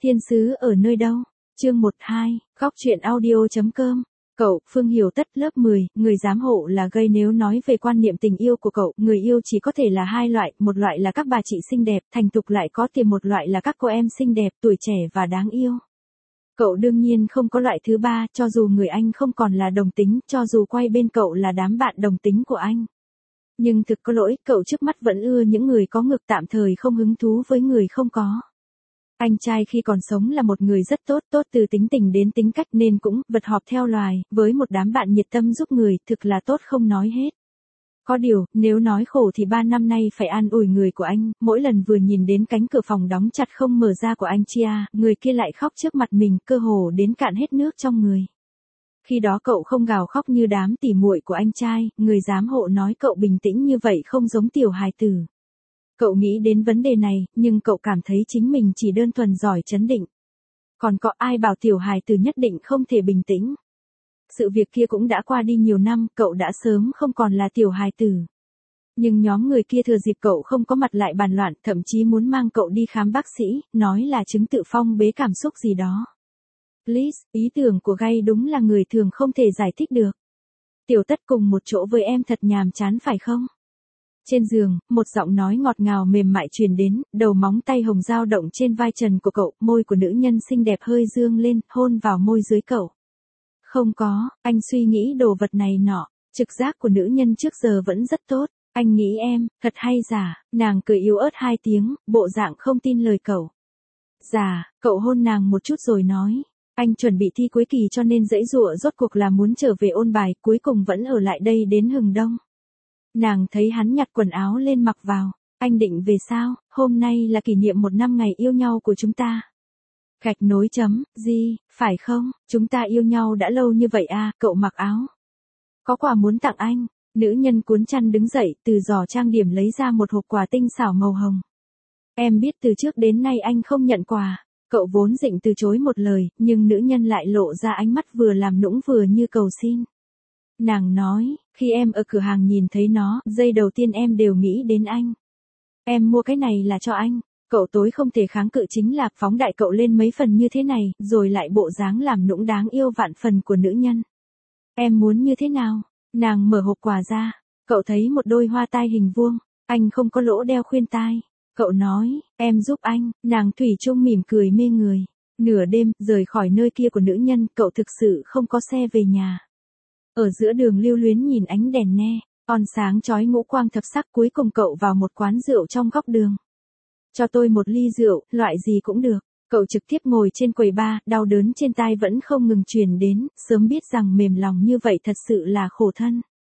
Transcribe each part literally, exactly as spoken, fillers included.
Thiên sứ ở nơi đâu? Chương một hai, góc truyện audio.com. Cậu, Phương Hiểu Tất lớp mười, người giám hộ là gây. Nếu nói về quan niệm tình yêu của cậu, người yêu chỉ có thể là hai loại, một loại là các bà chị xinh đẹp, thành thục lại có tiền, một loại là các cô em xinh đẹp, tuổi trẻ và đáng yêu. Cậu đương nhiên không có loại thứ ba, cho dù người anh không còn là đồng tính, cho dù quay bên cậu là đám bạn đồng tính của anh. Nhưng thực có lỗi, cậu trước mắt vẫn ưa những người có ngực, tạm thời không hứng thú với người không có. Anh trai khi còn sống là một người rất tốt, tốt từ tính tình đến tính cách, nên cũng vật họp theo loài, với một đám bạn nhiệt tâm giúp người, thực là tốt không nói hết. Có điều, nếu nói khổ thì ba năm nay phải an ủi người của anh, mỗi lần vừa nhìn đến cánh cửa phòng đóng chặt không mở ra của anh Chia, người kia lại khóc trước mặt mình, cơ hồ đến cạn hết nước trong người. Khi đó cậu không gào khóc như đám tỉ muội của anh trai, người giám hộ nói cậu bình tĩnh như vậy không giống tiểu hài tử. Cậu nghĩ đến vấn đề này, nhưng cậu cảm thấy chính mình chỉ đơn thuần giỏi trấn định. Còn có ai bảo tiểu hài tử nhất định không thể bình tĩnh. Sự việc kia cũng đã qua đi nhiều năm, cậu đã sớm không còn là tiểu hài tử. Nhưng nhóm người kia thừa dịp cậu không có mặt lại bàn loạn, thậm chí muốn mang cậu đi khám bác sĩ, nói là chứng tự phong bế cảm xúc gì đó. Please, ý tưởng của gay đúng là người thường không thể giải thích được. Tiểu Tất cùng một chỗ với em thật nhàm chán phải không? Trên giường, một giọng nói ngọt ngào mềm mại truyền đến, đầu móng tay hồng dao động trên vai trần của cậu, môi của nữ nhân xinh đẹp hơi dương lên, hôn vào môi dưới cậu. Không có, anh suy nghĩ đồ vật này nọ, trực giác của nữ nhân trước giờ vẫn rất tốt, anh nghĩ em, thật hay giả, nàng cười yếu ớt hai tiếng, bộ dạng không tin lời cậu. Giả, cậu hôn nàng một chút rồi nói, anh chuẩn bị thi cuối kỳ cho nên dãy dụa rốt cuộc là muốn trở về ôn bài, cuối cùng vẫn ở lại đây đến hừng đông. Nàng thấy hắn nhặt quần áo lên mặc vào, anh định về sao, hôm nay là kỷ niệm một năm ngày yêu nhau của chúng ta. Gạch nối chấm, gì, phải không, chúng ta yêu nhau đã lâu như vậy à, cậu mặc áo. Có quà muốn tặng anh, nữ nhân cuốn chăn đứng dậy, từ giỏ trang điểm lấy ra một hộp quà tinh xảo màu hồng. Em biết từ trước đến nay anh không nhận quà, cậu vốn định từ chối một lời, nhưng nữ nhân lại lộ ra ánh mắt vừa làm nũng vừa như cầu xin. Nàng nói, khi em ở cửa hàng nhìn thấy nó, giây đầu tiên em đều nghĩ đến anh. Em mua cái này là cho anh. Cậu tối không thể kháng cự chính là phóng đại cậu lên mấy phần như thế này, rồi lại bộ dáng làm nũng đáng yêu vạn phần của nữ nhân. Em muốn như thế nào? Nàng mở hộp quà ra. Cậu thấy một đôi hoa tai hình vuông. Anh không có lỗ đeo khuyên tai. Cậu nói, em giúp anh. Nàng thủy chung mỉm cười mê người. Nửa đêm, rời khỏi nơi kia của nữ nhân, cậu thực sự không có xe về nhà. Ở giữa đường lưu luyến nhìn ánh đèn ne, on sáng chói ngũ quang thập sắc, cuối cùng cậu vào một quán rượu trong góc đường. Cho tôi một ly rượu, loại gì cũng được. Cậu trực tiếp ngồi trên quầy bar, đau đớn trên tai vẫn không ngừng truyền đến, sớm biết rằng mềm lòng như vậy thật sự là khổ thân.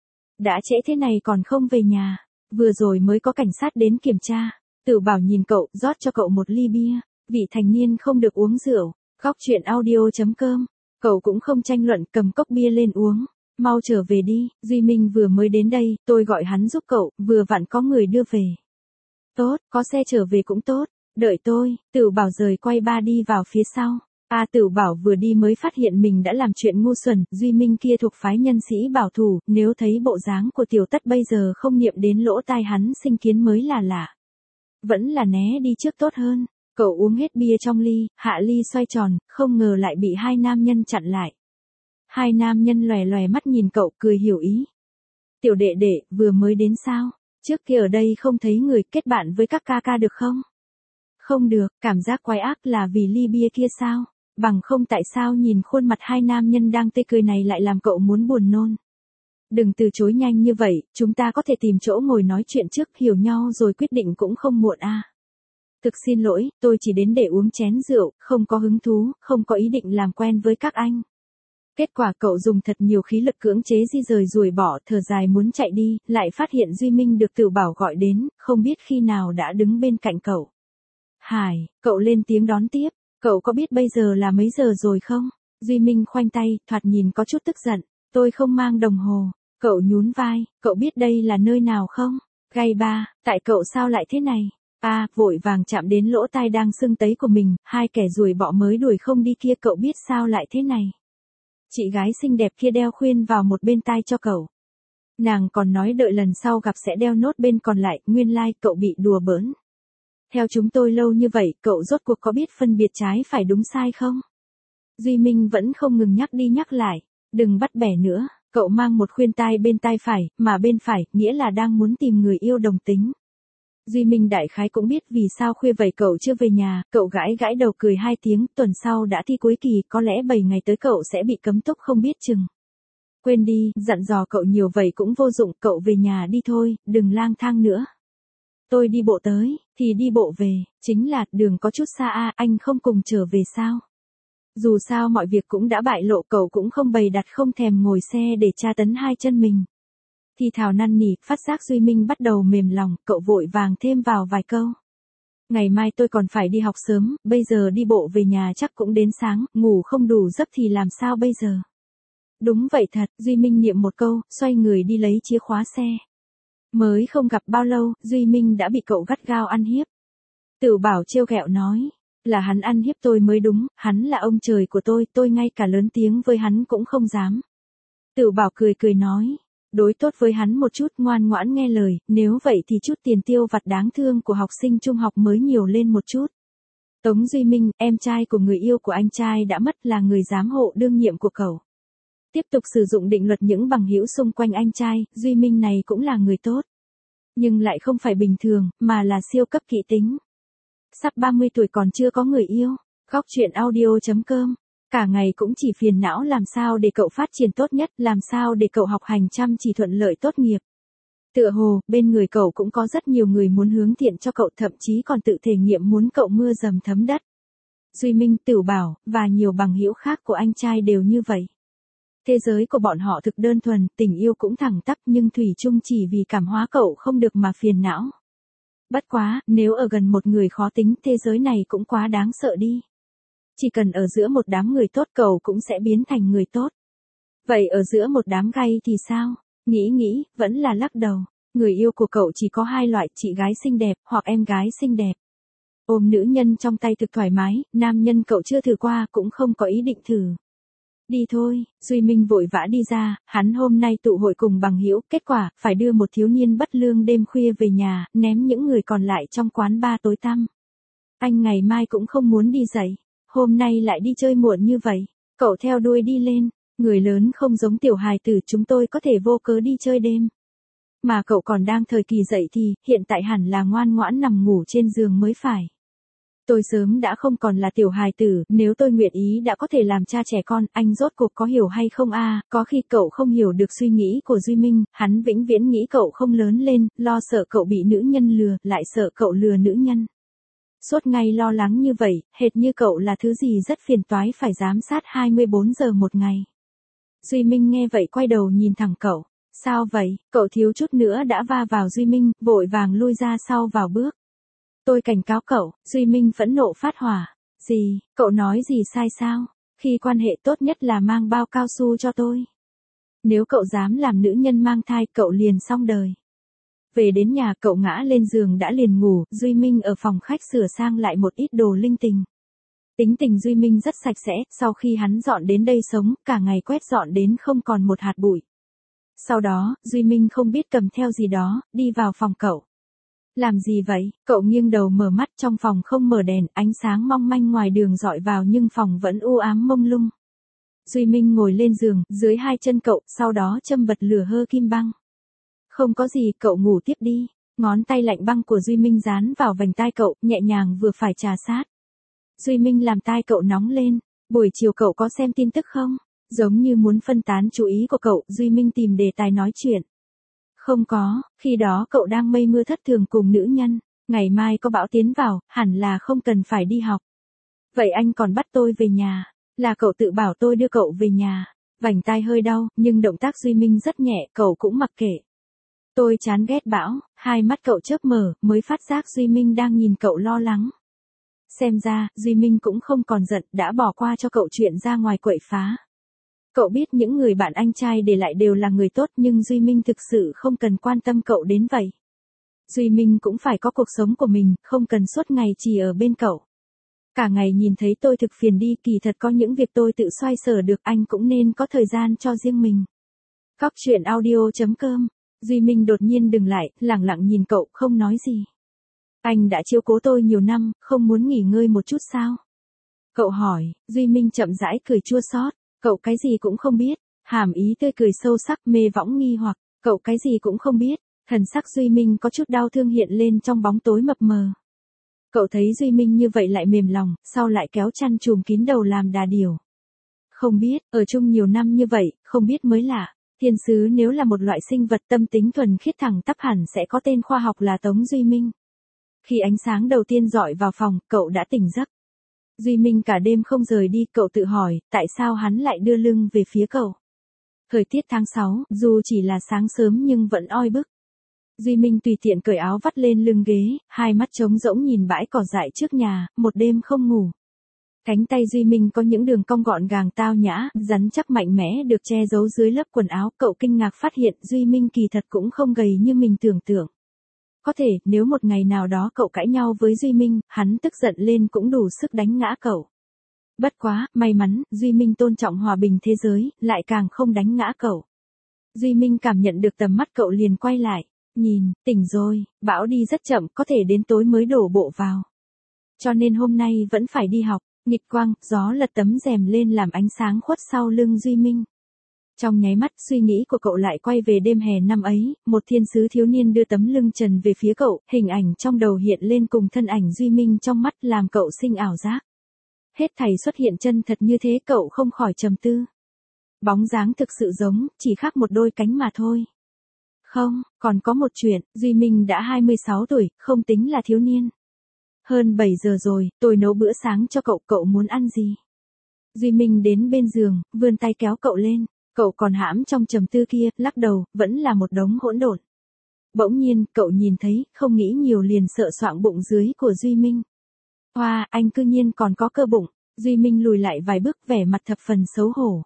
Đã trễ thế này còn không về nhà, vừa rồi mới có cảnh sát đến kiểm tra. Tử Bảo nhìn cậu, rót cho cậu một ly bia, vị thành niên không được uống rượu. Góc truyện audio.com. Cậu cũng không tranh luận, cầm cốc bia lên uống. Mau trở về đi, Duy Minh vừa mới đến đây, tôi gọi hắn giúp cậu, vừa vặn có người đưa về. Tốt, có xe trở về cũng tốt, đợi tôi. Tửu Bảo rời quay ba đi vào phía sau. À, Tửu Bảo vừa đi mới phát hiện mình đã làm chuyện ngu xuẩn, Duy Minh kia thuộc phái nhân sĩ bảo thủ, nếu thấy bộ dáng của Tiểu Tất bây giờ không niệm đến lỗ tai hắn sinh kiến mới là lạ. Vẫn là né đi trước tốt hơn. Cậu uống hết bia trong ly, hạ ly xoay tròn, không ngờ lại bị hai nam nhân chặn lại. Hai nam nhân lòe lòe mắt nhìn cậu, cười hiểu ý. Tiểu đệ đệ, vừa mới đến sao? Trước kia ở đây không thấy người, kết bạn với các ca ca được không? Không được, cảm giác quái ác là vì ly bia kia sao? Bằng không tại sao nhìn khuôn mặt hai nam nhân đang tươi cười này lại làm cậu muốn buồn nôn? Đừng từ chối nhanh như vậy, chúng ta có thể tìm chỗ ngồi nói chuyện trước, hiểu nhau rồi quyết định cũng không muộn à. Thực xin lỗi, tôi chỉ đến để uống chén rượu, không có hứng thú, không có ý định làm quen với các anh. Kết quả cậu dùng thật nhiều khí lực cưỡng chế di rời ruồi bỏ, thở dài muốn chạy đi, lại phát hiện Duy Minh được Tửu Bảo gọi đến, không biết khi nào đã đứng bên cạnh cậu. Hải, cậu lên tiếng đón tiếp, cậu có biết bây giờ là mấy giờ rồi không? Duy Minh khoanh tay, thoạt nhìn có chút tức giận, tôi không mang đồng hồ. Cậu nhún vai, cậu biết đây là nơi nào không? Gay ba, tại cậu sao lại thế này? À, vội vàng chạm đến lỗ tai đang sưng tấy của mình, hai kẻ ruồi bọ mới đuổi không đi kia, cậu biết sao lại thế này? Chị gái xinh đẹp kia đeo khuyên vào một bên tai cho cậu. Nàng còn nói đợi lần sau gặp sẽ đeo nốt bên còn lại, nguyên lai like cậu bị đùa bỡn. Theo chúng tôi lâu như vậy, cậu rốt cuộc có biết phân biệt trái phải đúng sai không? Duy Minh vẫn không ngừng nhắc đi nhắc lại. Đừng bắt bẻ nữa, cậu mang một khuyên tai bên tai phải, mà bên phải, nghĩa là đang muốn tìm người yêu đồng tính. Duy Minh đại khái cũng biết vì sao khuya vậy cậu chưa về nhà, cậu gãi gãi đầu cười hai tiếng, tuần sau đã thi cuối kỳ, có lẽ bảy ngày tới cậu sẽ bị cấm túc không biết chừng. Quên đi, dặn dò cậu nhiều vậy cũng vô dụng, cậu về nhà đi thôi, đừng lang thang nữa. Tôi đi bộ tới, thì đi bộ về, chính là, đường có chút xa a, anh không cùng trở về sao? Dù sao mọi việc cũng đã bại lộ, cậu cũng không bày đặt không thèm ngồi xe để tra tấn hai chân mình. Thì thào năn nỉ, phát giác Duy Minh bắt đầu mềm lòng, cậu vội vàng thêm vào vài câu. Ngày mai tôi còn phải đi học sớm, bây giờ đi bộ về nhà chắc cũng đến sáng, ngủ không đủ giấc thì làm sao bây giờ? Đúng vậy thật, Duy Minh niệm một câu, xoay người đi lấy chìa khóa xe. Mới không gặp bao lâu, Duy Minh đã bị cậu gắt gao ăn hiếp. Tửu Bảo trêu ghẹo nói, là hắn ăn hiếp tôi mới đúng, hắn là ông trời của tôi, tôi ngay cả lớn tiếng với hắn cũng không dám. Tửu Bảo cười cười nói, đối tốt với hắn một chút, ngoan ngoãn nghe lời, nếu vậy thì chút tiền tiêu vặt đáng thương của học sinh trung học mới nhiều lên một chút. Tống Duy Minh, em trai của người yêu của anh trai đã mất, là người giám hộ đương nhiệm của cậu. Tiếp tục sử dụng định luật những bằng hữu xung quanh anh trai, Duy Minh này cũng là người tốt. Nhưng lại không phải bình thường, mà là siêu cấp kỵ tính. Sắp ba mươi tuổi còn chưa có người yêu. Góc truyện audio chấm com. Cả ngày cũng chỉ phiền não làm sao để cậu phát triển tốt nhất, làm sao để cậu học hành chăm chỉ thuận lợi tốt nghiệp. Tựa hồ, bên người cậu cũng có rất nhiều người muốn hướng thiện cho cậu, thậm chí còn tự thể nghiệm muốn cậu mưa dầm thấm đất. Duy Minh, Tửu Bảo, và nhiều bằng hữu khác của anh trai đều như vậy. Thế giới của bọn họ thực đơn thuần, tình yêu cũng thẳng tắp, nhưng thủy chung chỉ vì cảm hóa cậu không được mà phiền não. Bất quá, nếu ở gần một người khó tính, thế giới này cũng quá đáng sợ đi. Chỉ cần ở giữa một đám người tốt cậu cũng sẽ biến thành người tốt. Vậy ở giữa một đám gay thì sao? Nghĩ nghĩ, vẫn là lắc đầu. Người yêu của cậu chỉ có hai loại, chị gái xinh đẹp, hoặc em gái xinh đẹp. Ôm nữ nhân trong tay thực thoải mái, nam nhân cậu chưa thử qua cũng không có ý định thử. Đi thôi, Duy Minh vội vã đi ra, hắn hôm nay tụ hội cùng bằng hữu, kết quả, phải đưa một thiếu niên bất lương đêm khuya về nhà, ném những người còn lại trong quán bar tối tăm. Anh ngày mai cũng không muốn đi dậy, hôm nay lại đi chơi muộn như vậy, cậu theo đuôi đi lên, người lớn không giống tiểu hài tử, chúng tôi có thể vô cớ đi chơi đêm. Mà cậu còn đang thời kỳ dậy thì, hiện tại hẳn là ngoan ngoãn nằm ngủ trên giường mới phải. Tôi sớm đã không còn là tiểu hài tử, nếu tôi nguyện ý đã có thể làm cha trẻ con, anh rốt cuộc có hiểu hay không a? Có khi cậu không hiểu được suy nghĩ của Duy Minh, hắn vĩnh viễn nghĩ cậu không lớn lên, lo sợ cậu bị nữ nhân lừa, lại sợ cậu lừa nữ nhân. Suốt ngày lo lắng như vậy, hệt như cậu là thứ gì rất phiền toái phải giám sát hai mươi bốn giờ một ngày. Duy Minh nghe vậy quay đầu nhìn thẳng cậu, sao vậy, cậu thiếu chút nữa đã va vào Duy Minh, vội vàng lui ra sau vào bước. Tôi cảnh cáo cậu, Duy Minh phẫn nộ phát hỏa. Gì, cậu nói gì sai sao? Khi quan hệ tốt nhất là mang bao cao su cho tôi. Nếu cậu dám làm nữ nhân mang thai, cậu liền xong đời. Về đến nhà cậu ngã lên giường đã liền ngủ, Duy Minh ở phòng khách sửa sang lại một ít đồ linh tinh. Tính tình Duy Minh rất sạch sẽ, sau khi hắn dọn đến đây sống, cả ngày quét dọn đến không còn một hạt bụi. Sau đó, Duy Minh không biết cầm theo gì đó, đi vào phòng cậu. Làm gì vậy? Cậu nghiêng đầu mở mắt, trong phòng không mở đèn, ánh sáng mong manh ngoài đường dọi vào nhưng phòng vẫn u ám mông lung. Duy Minh ngồi lên giường, dưới hai chân cậu, sau đó châm bật lửa hơ kim băng. Không có gì, cậu ngủ tiếp đi. Ngón tay lạnh băng của Duy Minh dán vào vành tai cậu, nhẹ nhàng vừa phải trà sát. Duy Minh làm tai cậu nóng lên. Buổi chiều cậu có xem tin tức không? Giống như muốn phân tán chú ý của cậu, Duy Minh tìm đề tài nói chuyện. Không có, khi đó cậu đang mây mưa thất thường cùng nữ nhân, ngày mai có bão tiến vào, hẳn là không cần phải đi học. Vậy anh còn bắt tôi về nhà, là cậu tự bảo tôi đưa cậu về nhà. Vành tai hơi đau, nhưng động tác Duy Minh rất nhẹ, cậu cũng mặc kệ. Tôi chán ghét bão, hai mắt cậu chớp mở, mới phát giác Duy Minh đang nhìn cậu lo lắng. Xem ra, Duy Minh cũng không còn giận, đã bỏ qua cho cậu chuyện ra ngoài quậy phá. Cậu biết những người bạn anh trai để lại đều là người tốt, nhưng Duy Minh thực sự không cần quan tâm cậu đến vậy. Duy Minh cũng phải có cuộc sống của mình, không cần suốt ngày chỉ ở bên cậu. Cả ngày nhìn thấy tôi thực phiền đi, kỳ thật có những việc tôi tự xoay sở được, anh cũng nên có thời gian cho riêng mình. Góc truyện audio chấm com. Duy Minh đột nhiên dừng lại, lặng lặng nhìn cậu, không nói gì. Anh đã chiếu cố tôi nhiều năm, không muốn nghỉ ngơi một chút sao? Cậu hỏi, Duy Minh chậm rãi cười chua xót. Cậu cái gì cũng không biết. Hàm ý tươi cười sâu sắc mê võng nghi hoặc, cậu cái gì cũng không biết. Thần sắc Duy Minh có chút đau thương hiện lên trong bóng tối mập mờ. Cậu thấy Duy Minh như vậy lại mềm lòng, sau lại kéo chăn trùm kín đầu làm đà điểu. Không biết, ở chung nhiều năm như vậy, không biết mới lạ. Thiên sứ nếu là một loại sinh vật tâm tính thuần khiết thẳng tắp hẳn sẽ có tên khoa học là Tống Duy Minh. Khi ánh sáng đầu tiên dọi vào phòng, cậu đã tỉnh giấc. Duy Minh cả đêm không rời đi, cậu tự hỏi, tại sao hắn lại đưa lưng về phía cậu. Thời tiết tháng sáu, dù chỉ là sáng sớm nhưng vẫn oi bức. Duy Minh tùy tiện cởi áo vắt lên lưng ghế, hai mắt trống rỗng nhìn bãi cỏ dại trước nhà, một đêm không ngủ. Cánh tay Duy Minh có những đường cong gọn gàng tao nhã, rắn chắc mạnh mẽ được che giấu dưới lớp quần áo. Cậu kinh ngạc phát hiện Duy Minh kỳ thật cũng không gầy như mình tưởng tượng. Có thể, nếu một ngày nào đó cậu cãi nhau với Duy Minh, hắn tức giận lên cũng đủ sức đánh ngã cậu. Bất quá, may mắn, Duy Minh tôn trọng hòa bình thế giới, lại càng không đánh ngã cậu. Duy Minh cảm nhận được tầm mắt cậu liền quay lại. Nhìn, tỉnh rồi, bão đi rất chậm, có thể đến tối mới đổ bộ vào. Cho nên hôm nay vẫn phải đi học. Nghịch quang, gió lật tấm rèm lên làm ánh sáng khuất sau lưng Duy Minh. Trong nháy mắt, suy nghĩ của cậu lại quay về đêm hè năm ấy, một thiên sứ thiếu niên đưa tấm lưng trần về phía cậu, hình ảnh trong đầu hiện lên cùng thân ảnh Duy Minh trong mắt làm cậu sinh ảo giác. Hết thảy xuất hiện chân thật như thế cậu không khỏi trầm tư. Bóng dáng thực sự giống, chỉ khác một đôi cánh mà thôi. Không, còn có một chuyện, Duy Minh đã hai mươi sáu tuổi, không tính là thiếu niên. Hơn bảy giờ rồi, tôi nấu bữa sáng cho cậu, cậu muốn ăn gì? Duy Minh đến bên giường, vươn tay kéo cậu lên, cậu còn hãm trong trầm tư kia, lắc đầu, vẫn là một đống hỗn độn. Bỗng nhiên, cậu nhìn thấy, không nghĩ nhiều liền sợ soạng bụng dưới của Duy Minh. Hoa, anh cư nhiên còn có cơ bụng, Duy Minh lùi lại vài bước vẻ mặt thập phần xấu hổ.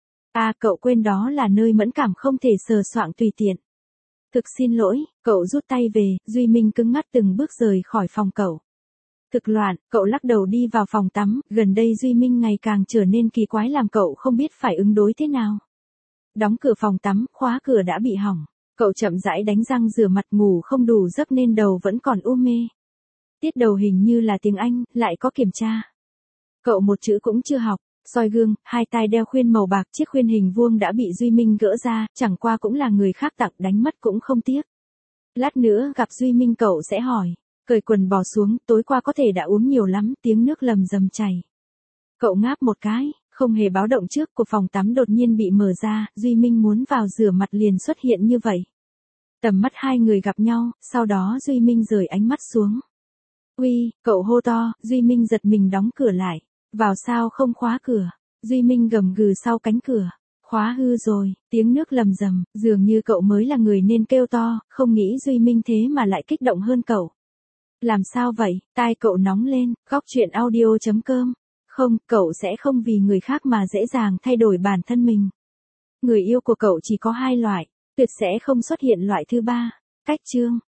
À, cậu quên đó là nơi mẫn cảm không thể sờ soạng tùy tiện. Thực xin lỗi, cậu rút tay về, Duy Minh cứng ngắc từng bước rời khỏi phòng cậu. Thực loạn, cậu lắc đầu đi vào phòng tắm, gần đây Duy Minh ngày càng trở nên kỳ quái làm cậu không biết phải ứng đối thế nào. Đóng cửa phòng tắm, khóa cửa đã bị hỏng. Cậu chậm rãi đánh răng rửa mặt ngủ không đủ giấc nên đầu vẫn còn u mê. Tiết đầu hình như là tiếng Anh, lại có kiểm tra. Cậu một chữ cũng chưa học, soi gương, hai tai đeo khuyên màu bạc, chiếc khuyên hình vuông đã bị Duy Minh gỡ ra, chẳng qua cũng là người khác tặng đánh mất cũng không tiếc. Lát nữa gặp Duy Minh cậu sẽ hỏi. Cởi quần bò xuống, tối qua có thể đã uống nhiều lắm, tiếng nước lầm rầm chảy. Cậu ngáp một cái, không hề báo động trước của phòng tắm đột nhiên bị mở ra, Duy Minh muốn vào rửa mặt liền xuất hiện như vậy. Tầm mắt hai người gặp nhau, sau đó Duy Minh rời ánh mắt xuống. Uy, cậu hô to, Duy Minh giật mình đóng cửa lại. Vào sao không khóa cửa? Duy Minh gầm gừ sau cánh cửa. Khóa hư rồi, tiếng nước lầm rầm, dường như cậu mới là người nên kêu to, không nghĩ Duy Minh thế mà lại kích động hơn cậu. Làm sao vậy? Tai cậu nóng lên, góc chuyện audio chấm com. Không, cậu sẽ không vì người khác mà dễ dàng thay đổi bản thân mình. Người yêu của cậu chỉ có hai loại, tuyệt sẽ không xuất hiện loại thứ ba. Cách chương.